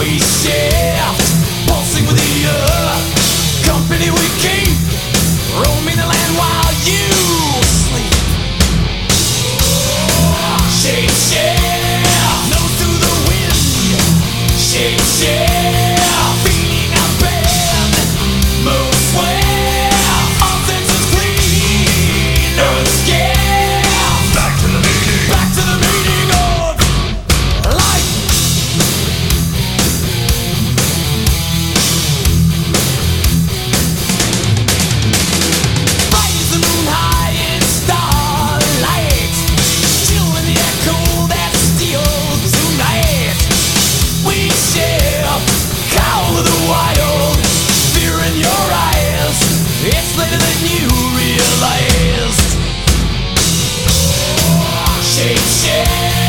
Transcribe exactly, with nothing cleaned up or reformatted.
We shift, pulsing with the earth. Company we keep, roaming the land while you sleep. Shape shift, nose to the wind. Shape shift, feeling our bend. Move swift, all senses clean. No escape. Back to the meaning. Back to the meaning of life. Raise the moon high in starlight. Chill in the air cool that steals tonight. We shift, cowl of the wild. Fear in your eyes. It's later than you realized. Shape shift.